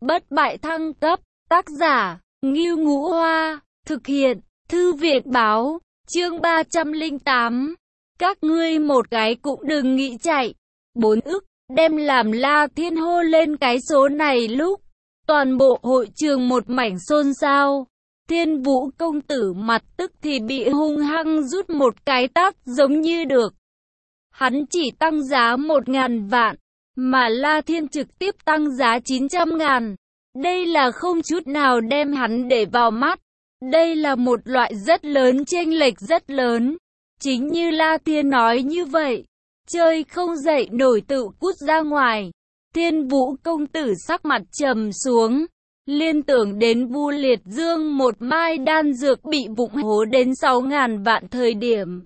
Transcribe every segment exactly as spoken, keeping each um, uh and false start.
bất bại thăng cấp, tác giả, Ngưu Ngũ Hoa, thực hiện, Thư viện Báo, chương ba trăm lẻ tám. Các ngươi một cái cũng đừng nghĩ chạy. Bốn ức, đem làm La Thiên hô lên cái số này lúc. Toàn bộ hội trường một mảnh xôn xao. Thiên Vũ công tử mặt tức thì bị hung hăng rút một cái tát giống như được. Hắn chỉ tăng giá một ngàn vạn, mà La Thiên trực tiếp tăng giá chín trăm ngàn. Đây là không chút nào đem hắn để vào mắt. Đây là một loại rất lớn chênh lệch rất lớn. Chính như La Thiên nói như vậy, chơi không dậy nổi tự cút ra ngoài. Thiên Vũ công tử sắc mặt trầm xuống, liên tưởng đến Vu Liệt Dương một mai đan dược bị vụng hố đến sáu ngàn vạn thời điểm.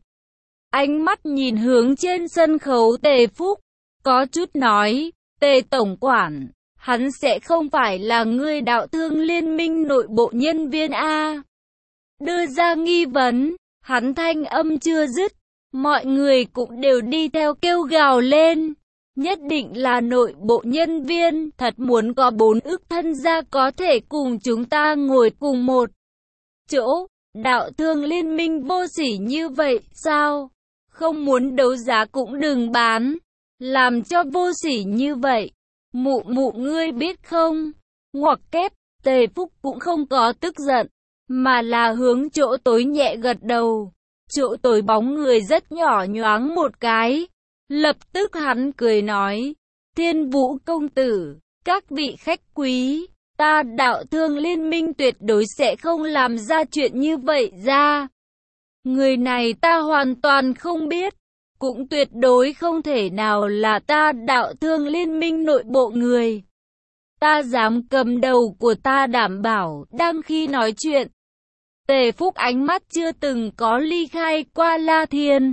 Ánh mắt nhìn hướng trên sân khấu Tề Phúc, có chút nói, Tề tổng quản, hắn sẽ không phải là người đạo thương liên minh nội bộ nhân viên A. Đưa ra nghi vấn, hắn thanh âm chưa dứt, mọi người cũng đều đi theo kêu gào lên. Nhất định là nội bộ nhân viên, thật muốn có bốn ức thân gia có thể cùng chúng ta ngồi cùng một chỗ. Đạo thương liên minh vô sỉ như vậy, sao? Không muốn đấu giá cũng đừng bán. Làm cho vô sỉ như vậy. Mụ mụ ngươi biết không? Ngoặc kép, Tề Phúc cũng không có tức giận, mà là hướng chỗ tối nhẹ gật đầu. Chỗ tối bóng người rất nhỏ nhoáng một cái. Lập tức hắn cười nói, Thiên Vũ công tử, các vị khách quý, ta đạo thương liên minh tuyệt đối sẽ không làm ra chuyện như vậy ra. Người này ta hoàn toàn không biết, cũng tuyệt đối không thể nào là ta đạo thương liên minh nội bộ người. Ta dám cầm đầu của ta đảm bảo, đang khi nói chuyện. Tề Phúc ánh mắt chưa từng có ly khai qua La Thiên.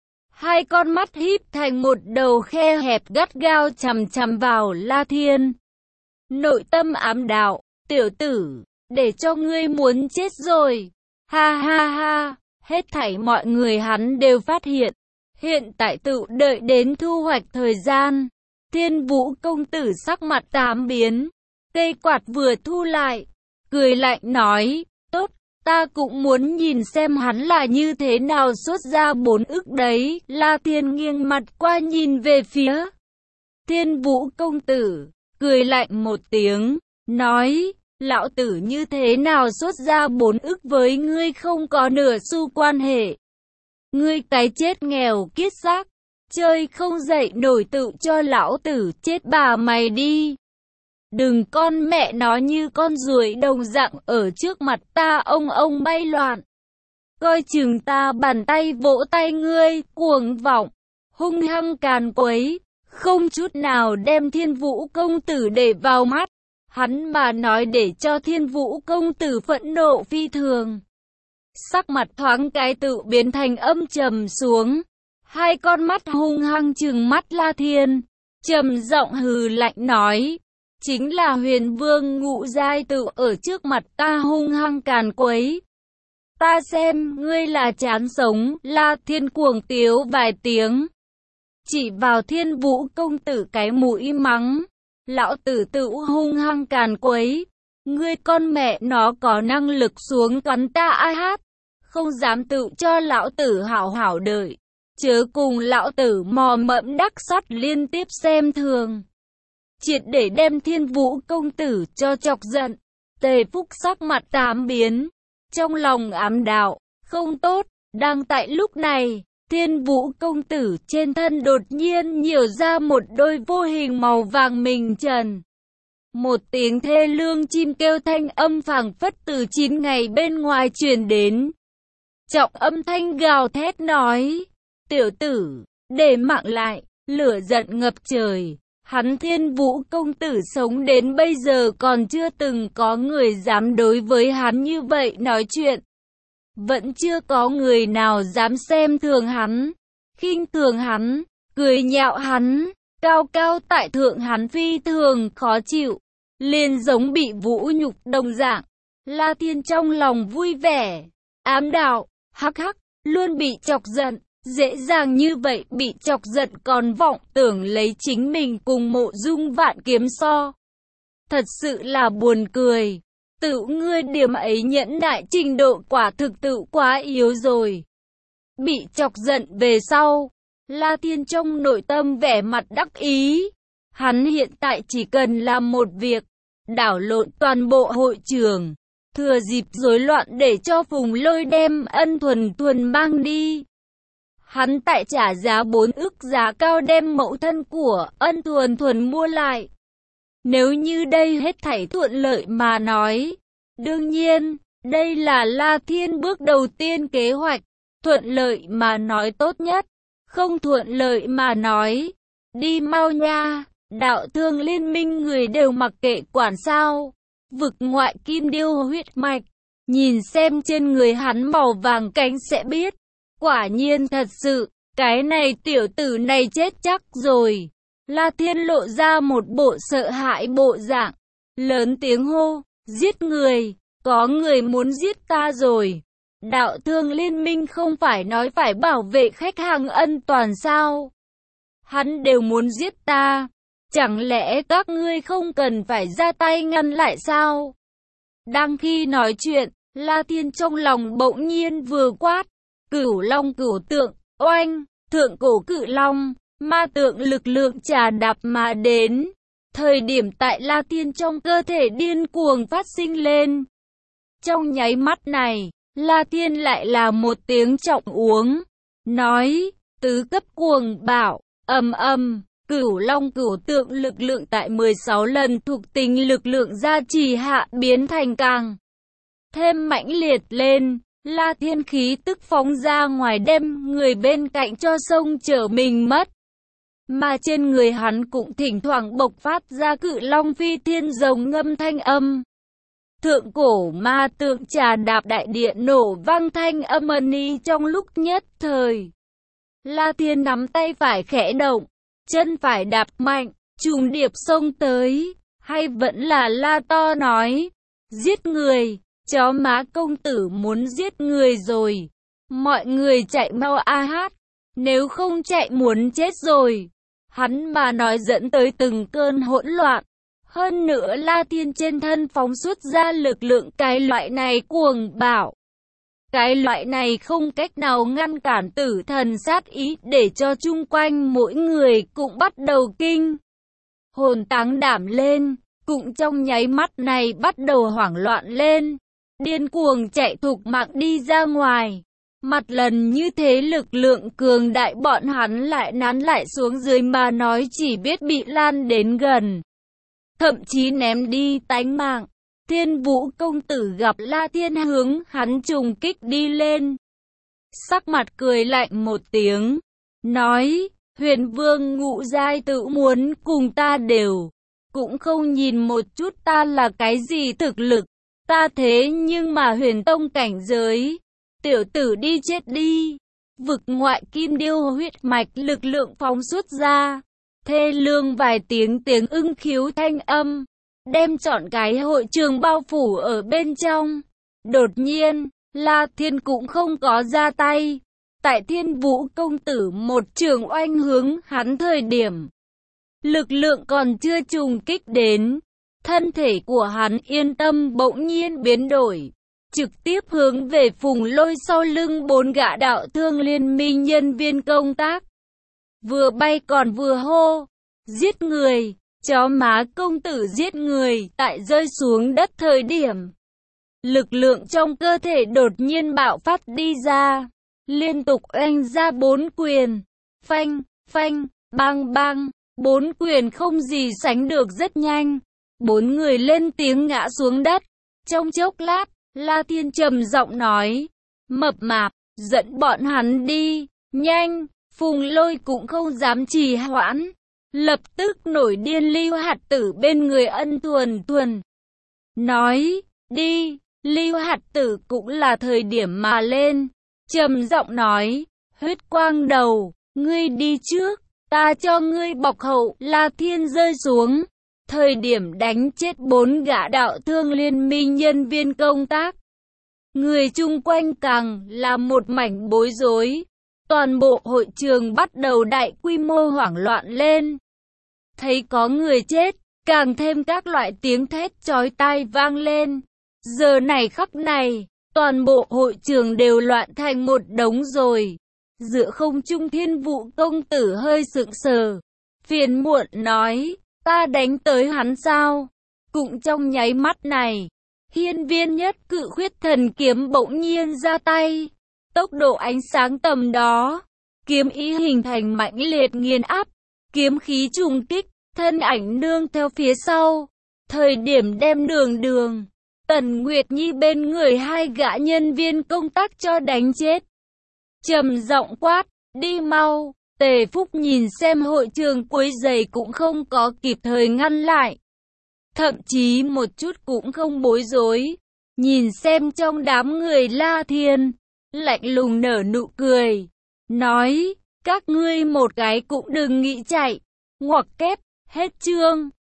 Hai con mắt híp thành một đầu khe hẹp gắt gao chằm chằm vào La Thiên. Nội tâm ám đạo, tiểu tử, để cho ngươi muốn chết rồi. Ha ha ha, hết thảy mọi người hắn đều phát hiện. Hiện tại tự đợi đến thu hoạch thời gian. Thiên Vũ công tử sắc mặt tám biến. Cây quạt vừa thu lại, cười lạnh nói, tốt. Ta cũng muốn nhìn xem hắn là như thế nào xuất ra bốn ức đấy. La Thiên nghiêng mặt qua nhìn về phía Thiên Vũ công tử, cười lạnh một tiếng, nói, lão tử như thế nào xuất ra bốn ức với ngươi không có nửa xu quan hệ. Ngươi cái chết nghèo kiết xác, chơi không dậy nổi tự cho lão tử chết bà mày đi. Đừng con mẹ nó như con ruồi đồng dạng ở trước mặt ta ông ông bay loạn. Coi chừng ta bàn tay vỗ tay ngươi, cuồng vọng, hung hăng càn quấy, không chút nào đem Thiên Vũ công tử để vào mắt. Hắn mà nói để cho Thiên Vũ công tử phẫn nộ phi thường. Sắc mặt thoáng cái tự biến thành âm trầm xuống. Hai con mắt hung hăng trừng mắt La Thiên, trầm giọng hừ lạnh nói. Chính là Huyền Vương Ngũ Giai tự ở trước mặt ta hung hăng càn quấy. Ta xem ngươi là chán sống. La Thiên cuồng tiếu vài tiếng, chỉ vào Thiên Vũ công tử cái mũi mắng. Lão tử tự hung hăng càn quấy. Ngươi con mẹ nó có năng lực xuống cắn ta ai hát. Không dám tự cho lão tử hảo hảo đợi. Chớ cùng lão tử mò mẫm đắc sắt liên tiếp xem thường. Triệt để đem Thiên Vũ công tử cho chọc giận. Tề Phúc sắc mặt tám biến, trong lòng ám đạo, không tốt. Đang tại lúc này, Thiên Vũ công tử trên thân đột nhiên nhiều ra một đôi vô hình màu vàng mình trần. Một tiếng thê lương chim kêu thanh âm phảng phất từ chín ngày bên ngoài truyền đến. Trọng âm thanh gào thét nói, tiểu tử, để mạng lại. Lửa giận ngập trời. Hắn Thiên Vũ công tử sống đến bây giờ còn chưa từng có người dám đối với hắn như vậy nói chuyện. Vẫn chưa có người nào dám xem thường hắn, khinh thường hắn, cười nhạo hắn, cao cao tại thượng hắn phi thường khó chịu, liền giống bị vũ nhục đồng dạng. La Thiên trong lòng vui vẻ, ám đạo, hắc hắc, luôn bị chọc giận. Dễ dàng như vậy bị chọc giận còn vọng tưởng lấy chính mình cùng Mộ Dung Vạn Kiếm so. Thật sự là buồn cười. Tự ngươi điểm ấy nhẫn nại trình độ quả thực tự quá yếu rồi. Bị chọc giận về sau, La Thiên trong nội tâm vẻ mặt đắc ý. Hắn hiện tại chỉ cần làm một việc, đảo lộn toàn bộ hội trường, thừa dịp rối loạn để cho Phùng Lôi đem Ân Thuần Thuần mang đi. Hắn tại trả giá bốn ức giá cao đem mẫu thân của Ân Thuần Thuần mua lại. Nếu như đây hết thảy thuận lợi mà nói, đương nhiên, đây là La Thiên bước đầu tiên kế hoạch, thuận lợi mà nói tốt nhất, không thuận lợi mà nói, đi mau nha, đạo thương liên minh người đều mặc kệ quản sao, vực ngoại kim điêu huyết mạch, nhìn xem trên người hắn màu vàng cánh sẽ biết, quả nhiên thật sự, cái này tiểu tử này chết chắc rồi. La Thiên lộ ra một bộ sợ hãi bộ dạng, lớn tiếng hô, giết người, có người muốn giết ta rồi. Đạo thương liên minh không phải nói phải bảo vệ khách hàng an toàn sao? Hắn đều muốn giết ta, chẳng lẽ các ngươi không cần phải ra tay ngăn lại sao? Đang khi nói chuyện, La Thiên trong lòng bỗng nhiên vừa quát, cửu long cửu tượng, oanh, thượng cổ cự long. Ma tượng lực lượng trà đạp mà đến. Thời điểm tại La Thiên trong cơ thể điên cuồng phát sinh lên. Trong nháy mắt này, La Thiên lại là một tiếng trọng uống. Nói, tứ cấp cuồng bạo, ầm ầm, cửu long cửu tượng lực lượng tại mười sáu lần thuộc tính lực lượng gia trì hạ biến thành càng thêm mãnh liệt lên. La Thiên khí tức phóng ra ngoài đem người bên cạnh cho sông chở mình mất. Mà trên người hắn cũng thỉnh thoảng bộc phát ra cự long phi thiên rồng ngâm thanh âm. Thượng cổ ma tượng trà đạp đại địa nổ vang thanh âm ầm ĩ trong lúc nhất thời. La Thiên nắm tay phải khẽ động, chân phải đạp mạnh, trùng điệp xông tới, hay vẫn là la to nói, giết người, chó má công tử muốn giết người rồi. Mọi người chạy mau a hát, nếu không chạy muốn chết rồi. Hắn mà nói dẫn tới từng cơn hỗn loạn. Hơn nữa La Thiên trên thân phóng xuất ra lực lượng cái loại này cuồng bạo. Cái loại này không cách nào ngăn cản tử thần sát ý để cho chung quanh mỗi người cũng bắt đầu kinh hồn táng đảm lên, cũng trong nháy mắt này bắt đầu hoảng loạn lên, điên cuồng chạy thục mạng đi ra ngoài. Mặt lần như thế lực lượng cường đại bọn hắn lại nán lại xuống dưới mà nói chỉ biết bị lan đến gần. Thậm chí ném đi tánh mạng. Thiên Vũ công tử gặp La Thiên hướng hắn trùng kích đi lên. Sắc mặt cười lạnh một tiếng. Nói, huyền vương ngũ giai tự muốn cùng ta đều. Cũng không nhìn một chút ta là cái gì thực lực. Ta thế nhưng mà huyền tông cảnh giới. Tiểu tử đi chết đi. Vực ngoại kim điêu huyết mạch lực lượng phóng xuất ra. Thê lương vài tiếng tiếng ưng khiếu thanh âm. Đem trọn cái hội trường bao phủ ở bên trong. Đột nhiên, La Thiên cũng không có ra tay. Tại Thiên Vũ công tử một trường oanh hướng hắn thời điểm. Lực lượng còn chưa trùng kích đến. Thân thể của hắn yên tâm bỗng nhiên biến đổi. Trực tiếp hướng về Phùng Lôi sau lưng bốn gã đạo thương liên minh nhân viên công tác. Vừa bay còn vừa hô. Giết người, chó má công tử giết người. Tại rơi xuống đất thời điểm. Lực lượng trong cơ thể đột nhiên bạo phát đi ra. Liên tục oanh ra bốn quyền. Phanh, phanh, bang bang. Bốn quyền không gì sánh được rất nhanh. Bốn người lên tiếng ngã xuống đất. Trong chốc lát, La Thiên trầm giọng nói. Mập mạp, dẫn bọn hắn đi. Nhanh, Phùng Lôi cũng không dám trì hoãn. Lập tức nổi điên Lưu Hạt Tử bên người Ân Thuần Thuần. Nói, đi, Lưu Hạt Tử cũng là thời điểm mà lên. Trầm giọng nói, huyết quang đầu, ngươi đi trước, ta cho ngươi bọc hậu. La Thiên rơi xuống. Thời điểm đánh chết bốn gã đạo thương liên minh nhân viên công tác. Người chung quanh càng là một mảnh bối rối. Toàn bộ hội trường bắt đầu đại quy mô hoảng loạn lên. Thấy có người chết, càng thêm các loại tiếng thét chói tai vang lên. Giờ này khắc này, toàn bộ hội trường đều loạn thành một đống rồi. Giữa không trung Thiên Vũ công tử hơi sững sờ, phiền muộn nói, ta đánh tới hắn sao? Cũng trong nháy mắt này, hiên viên nhất cự khuyết thần kiếm bỗng nhiên ra tay. Tốc độ ánh sáng tầm đó, kiếm ý hình thành mãnh liệt nghiền áp, kiếm khí trùng kích, thân ảnh nương theo phía sau. Thời điểm đem đường đường, Tần Nguyệt Nhi bên người hai gã nhân viên công tác cho đánh chết. Trầm giọng quát, đi mau. Tề Phúc nhìn xem hội trường quấy rầy cũng không có kịp thời ngăn lại. Thậm chí một chút cũng không bối rối. Nhìn xem trong đám người La Thiên, lạnh lùng nở nụ cười. Nói, các ngươi một cái cũng đừng nghĩ chạy. Ngoặc kép, hết chương.